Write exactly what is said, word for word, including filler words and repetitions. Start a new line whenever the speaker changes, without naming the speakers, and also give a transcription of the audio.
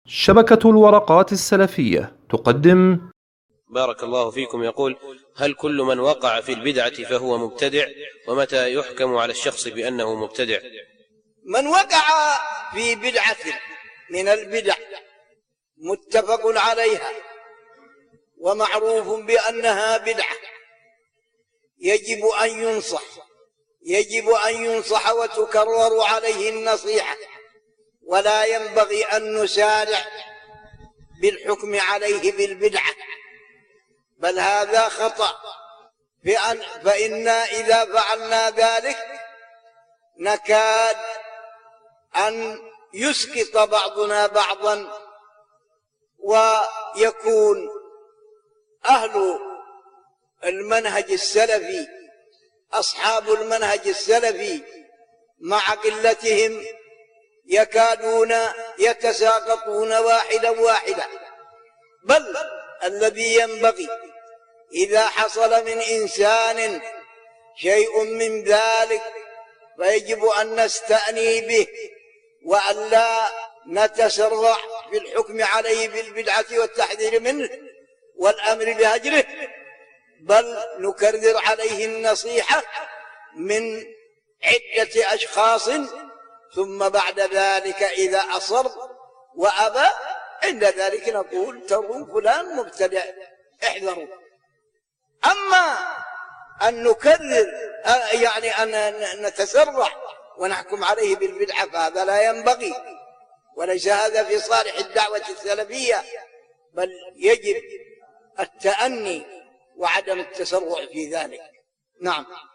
شبكة الورقات السلفية تقدم.
بارك الله فيكم. يقول: هل كل من وقع في البدعة فهو مبتدع؟ ومتى يحكم على الشخص بأنه مبتدع؟
من وقع في بدعة من البدع متفق عليها ومعروف بأنها بدعة يجب أن ينصح يجب أن ينصح وتكرر عليه النصيحة، ولا ينبغي أن نسارع بالحكم عليه بالبدعة، بل هذا خطأ، فإنا إذا فعلنا ذلك نكاد أن يسقط بعضنا بعضا، ويكون أهل المنهج السلفي أصحاب المنهج السلفي مع قلتهم يكادون يتساقطون واحدا واحدا. بل الذي ينبغي إذا حصل من إنسان شيء من ذلك فيجب أن نستأني به، وأن لا نتسرع في الحكم عليه بالبدعة والتحذير منه والأمر بهجره، بل نكرر عليه النصيحة من عدة أشخاص، ثم بعد ذلك إذا أصر وأبى عند ذلك نقول ترون فلان مبتدع احذروا. أما أن نكرر يعني أن نتسرع ونحكم عليه بالبدعة فهذا لا ينبغي، وليس هذا في صالح الدعوة السلفية، بل يجب التأني وعدم التسرع في ذلك. نعم.